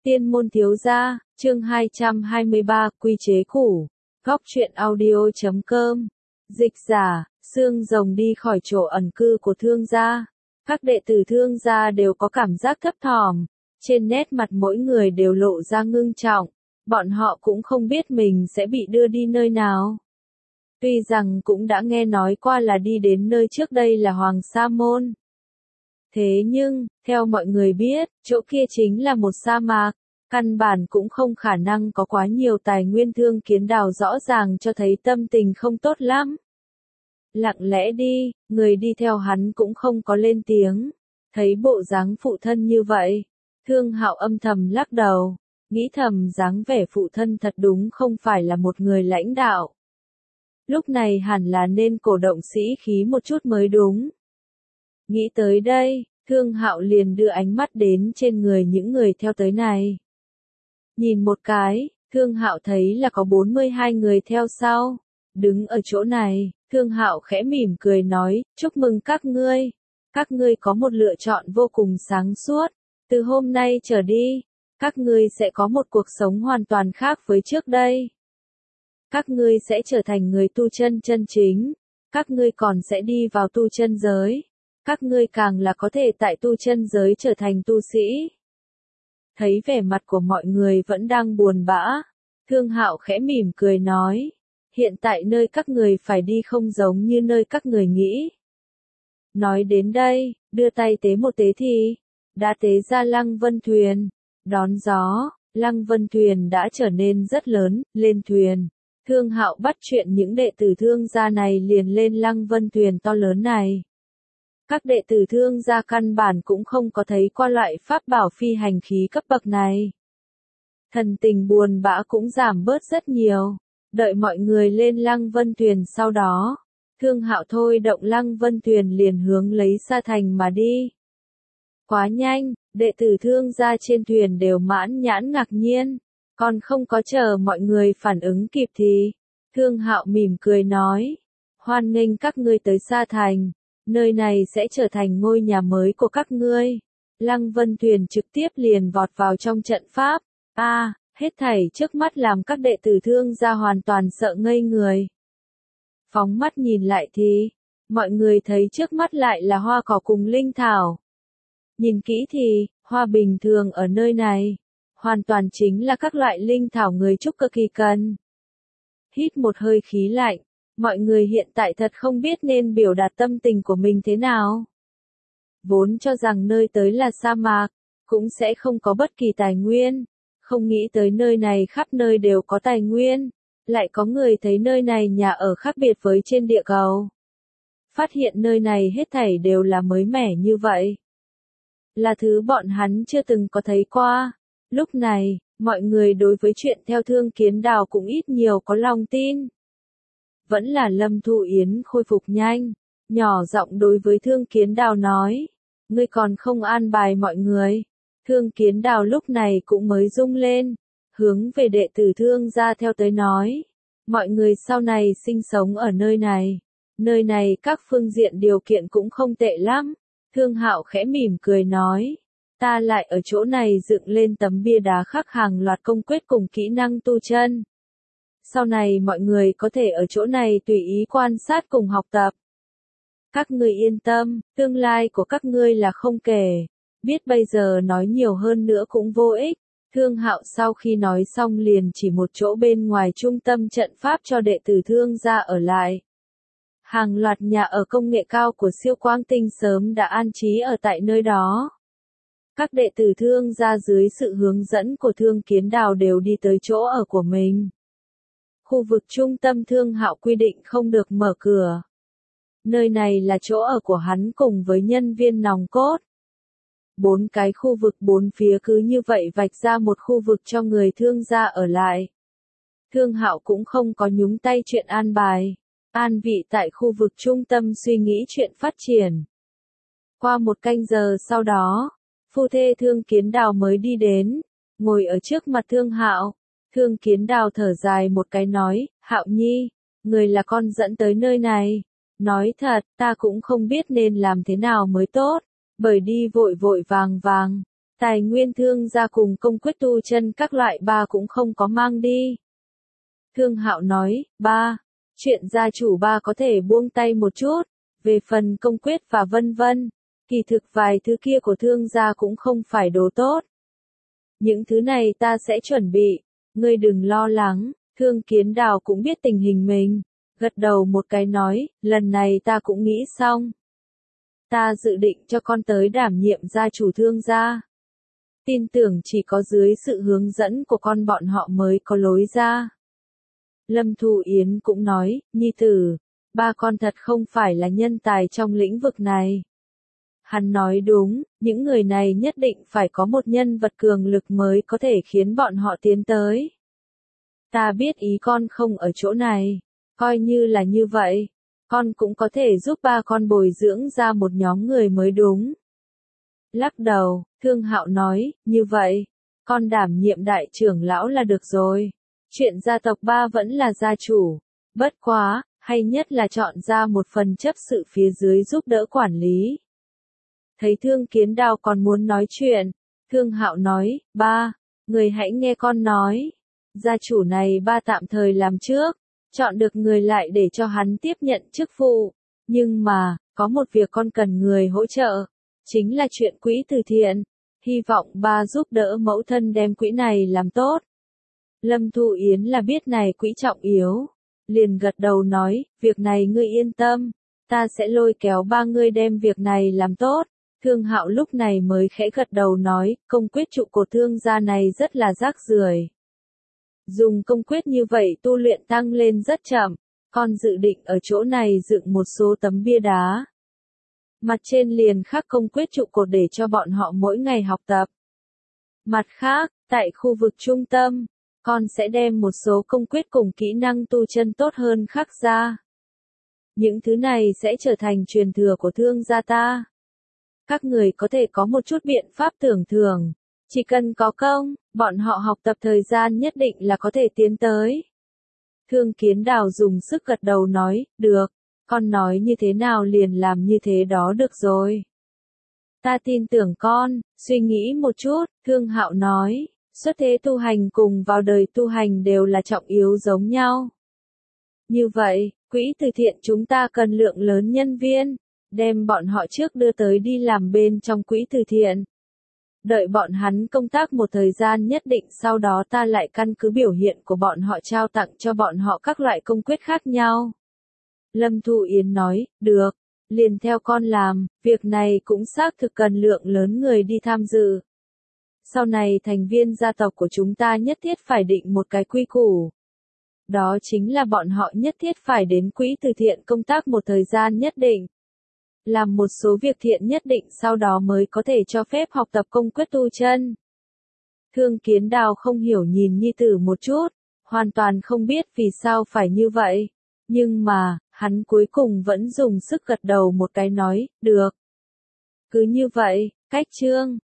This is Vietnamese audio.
Tiên môn thiếu gia, chương 223, quy chế cũ. Góc truyện audio.com. Dịch giả, xương rồng đi khỏi chỗ ẩn cư của thương gia. Các đệ tử thương gia đều có cảm giác thấp thỏm. Trên nét mặt mỗi người đều lộ ra ngưng trọng. Bọn họ cũng không biết mình sẽ bị đưa đi nơi nào. Tuy rằng cũng đã nghe nói qua là đi đến nơi trước đây là Hoàng Sa Môn. Thế nhưng, theo mọi người biết, chỗ kia chính là một sa mạc, căn bản cũng không khả năng có quá nhiều tài nguyên. Thương Kiến Đào rõ ràng cho thấy tâm tình không tốt lắm. Lặng lẽ đi, người đi theo hắn cũng không có lên tiếng. Thấy bộ dáng phụ thân như vậy, Thương Hạo âm thầm lắc đầu, nghĩ thầm dáng vẻ phụ thân thật đúng không phải là một người lãnh đạo. Lúc này hẳn là nên cổ động sĩ khí một chút mới đúng. Nghĩ tới đây, Thương Hạo liền đưa ánh mắt đến trên người những người theo tới này. Nhìn một cái, Thương Hạo thấy là có 42 người theo sau. Đứng ở chỗ này, Thương Hạo khẽ mỉm cười nói, chúc mừng các ngươi. Các ngươi có một lựa chọn vô cùng sáng suốt. Từ hôm nay trở đi, các ngươi sẽ có một cuộc sống hoàn toàn khác với trước đây. Các ngươi sẽ trở thành người tu chân chân chính. Các ngươi còn sẽ đi vào tu chân giới. Các ngươi càng là có thể tại tu chân giới trở thành tu sĩ. Thấy vẻ mặt của mọi người vẫn đang buồn bã, Thương Hạo khẽ mỉm cười nói, hiện tại nơi các người phải đi không giống như nơi các người nghĩ. Nói đến đây, đưa tay tế một tế thì, đã tế ra Lăng Vân Thuyền, đón gió, Lăng Vân Thuyền đã trở nên rất lớn, lên thuyền. Thương Hạo bắt chuyện những đệ tử thương gia này liền lên Lăng Vân Thuyền to lớn này. Các đệ tử thương gia căn bản cũng không có thấy qua loại pháp bảo phi hành khí cấp bậc này. Thần tình buồn bã cũng giảm bớt rất nhiều. Đợi mọi người lên Lăng Vân Thuyền sau đó, Thương Hạo thôi động Lăng Vân Thuyền liền hướng lấy Sa Thành mà đi. Quá nhanh, đệ tử thương gia trên thuyền đều mãn nhãn ngạc nhiên. Còn không có chờ mọi người phản ứng kịp thì, Thương Hạo mỉm cười nói, hoan nghênh các ngươi tới Sa Thành. Nơi này sẽ trở thành ngôi nhà mới của các ngươi. Lăng Vân Thuyền trực tiếp liền vọt vào trong trận pháp. Hết thảy trước mắt làm các đệ tử thương gia hoàn toàn sợ ngây người. Phóng mắt nhìn lại thì, mọi người thấy trước mắt lại là hoa cỏ cùng linh thảo. Nhìn kỹ thì, hoa bình thường ở nơi này, hoàn toàn chính là các loại linh thảo người trúc cực kỳ cần. Hít một hơi khí lạnh. Mọi người hiện tại thật không biết nên biểu đạt tâm tình của mình thế nào. Vốn cho rằng nơi tới là sa mạc, cũng sẽ không có bất kỳ tài nguyên. Không nghĩ tới nơi này khắp nơi đều có tài nguyên. Lại có người thấy nơi này nhà ở khác biệt với trên địa cầu. Phát hiện nơi này hết thảy đều là mới mẻ như vậy. Là thứ bọn hắn chưa từng có thấy qua. Lúc này, mọi người đối với chuyện theo Thương Kiến Đào cũng ít nhiều có lòng tin. Vẫn là Lâm Thu Yến khôi phục nhanh, nhỏ giọng đối với Thương Kiến Đào nói, ngươi còn không an bài mọi người. Thương Kiến Đào lúc này cũng mới rung lên, hướng về đệ tử thương gia theo tới nói, mọi người sau này sinh sống ở nơi này các phương diện điều kiện cũng không tệ lắm. Thương Hạo khẽ mỉm cười nói, ta lại ở chỗ này dựng lên tấm bia đá khắc hàng loạt công quyết cùng kỹ năng tu chân. Sau này mọi người có thể ở chỗ này tùy ý quan sát cùng học tập. Các ngươi yên tâm, tương lai của các ngươi là không kể. Biết bây giờ nói nhiều hơn nữa cũng vô ích. Thương Hạo sau khi nói xong liền chỉ một chỗ bên ngoài trung tâm trận pháp cho đệ tử thương gia ở lại. Hàng loạt nhà ở công nghệ cao của Siêu Quang Tinh sớm đã an trí ở tại nơi đó. Các đệ tử thương gia dưới sự hướng dẫn của Thương Kiến Đào đều đi tới chỗ ở của mình. Khu vực trung tâm Thương Hạo quy định không được mở cửa. Nơi này là chỗ ở của hắn cùng với nhân viên nòng cốt. 4 cái khu vực bốn phía cứ như vậy vạch ra một khu vực cho người thương gia ở lại. Thương Hạo cũng không có nhúng tay chuyện an bài, an vị tại khu vực trung tâm suy nghĩ chuyện phát triển. Qua 1 canh giờ sau đó, phu thê Thương Kiến Đào mới đi đến, ngồi ở trước mặt Thương Hạo. Thương Kiến Đào thở dài một cái nói, Hạo Nhi, người là con dẫn tới nơi này. Nói thật, ta cũng không biết nên làm thế nào mới tốt, bởi đi vội vội vàng vàng. Tài nguyên thương gia cùng công quyết tu chân các loại ba cũng không có mang đi. Thương Hạo nói, ba, chuyện gia chủ ba có thể buông tay một chút, về phần công quyết và vân vân, kỳ thực vài thứ kia của thương gia cũng không phải đồ tốt. Những thứ này ta sẽ chuẩn bị, ngươi đừng lo lắng. Thương Kiến Đào cũng biết tình hình mình, gật đầu một cái nói, lần này ta cũng nghĩ xong. Ta dự định cho con tới đảm nhiệm gia chủ thương gia. Tin tưởng chỉ có dưới sự hướng dẫn của con bọn họ mới có lối ra. Lâm Thu Yến cũng nói, nhi tử, ba con thật không phải là nhân tài trong lĩnh vực này. Hắn nói đúng, những người này nhất định phải có một nhân vật cường lực mới có thể khiến bọn họ tiến tới. Ta biết ý con không ở chỗ này, coi như là như vậy, con cũng có thể giúp ba con bồi dưỡng ra một nhóm người mới đúng. Lắc đầu, Thương Hạo nói, như vậy, con đảm nhiệm đại trưởng lão là được rồi. Chuyện gia tộc ba vẫn là gia chủ, bất quá, hay nhất là chọn ra một phần chấp sự phía dưới giúp đỡ quản lý. Thấy Thương Kiến Đào còn muốn nói chuyện, Thương Hạo nói, ba, người hãy nghe con nói. Gia chủ này ba tạm thời làm trước, chọn được người lại để cho hắn tiếp nhận chức vụ. Nhưng mà, có một việc con cần người hỗ trợ, chính là chuyện quỹ từ thiện. Hy vọng ba giúp đỡ mẫu thân đem quỹ này làm tốt. Lâm Thu Yến là biết này quỹ trọng yếu, liền gật đầu nói, việc này ngươi yên tâm, ta sẽ lôi kéo ba ngươi đem việc này làm tốt. Thương Hạo lúc này mới khẽ gật đầu nói, công quyết trụ cột thương gia này rất là rác rưởi. Dùng công quyết như vậy tu luyện tăng lên rất chậm, con dự định ở chỗ này dựng một số tấm bia đá. Mặt trên liền khắc công quyết trụ cột để cho bọn họ mỗi ngày học tập. Mặt khác, tại khu vực trung tâm, con sẽ đem một số công quyết cùng kỹ năng tu chân tốt hơn khắc ra. Những thứ này sẽ trở thành truyền thừa của thương gia ta. Các người có thể có một chút biện pháp tưởng thưởng, chỉ cần có công, bọn họ học tập thời gian nhất định là có thể tiến tới. Thương Kiến Đào dùng sức gật đầu nói, được, con nói như thế nào liền làm như thế đó được rồi. Ta tin tưởng con, suy nghĩ một chút, Thương Hạo nói, xuất thế tu hành cùng vào đời tu hành đều là trọng yếu giống nhau. Như vậy, quỹ từ thiện chúng ta cần lượng lớn nhân viên, đem bọn họ trước đưa tới đi làm bên trong quỹ từ thiện. Đợi bọn hắn công tác một thời gian nhất định sau đó ta lại căn cứ biểu hiện của bọn họ trao tặng cho bọn họ các loại công quyết khác nhau. Lâm Thu Yến nói, được, liền theo con làm, việc này cũng xác thực cần lượng lớn người đi tham dự. Sau này thành viên gia tộc của chúng ta nhất thiết phải định một cái quy củ. Đó chính là bọn họ nhất thiết phải đến quỹ từ thiện công tác một thời gian nhất định. Làm một số việc thiện nhất định sau đó mới có thể cho phép học tập công quyết tu chân. Thương Kiến Đào không hiểu nhìn nhi tử một chút, hoàn toàn không biết vì sao phải như vậy. Nhưng mà, hắn cuối cùng vẫn dùng sức gật đầu một cái nói, được. Cứ như vậy, cách chương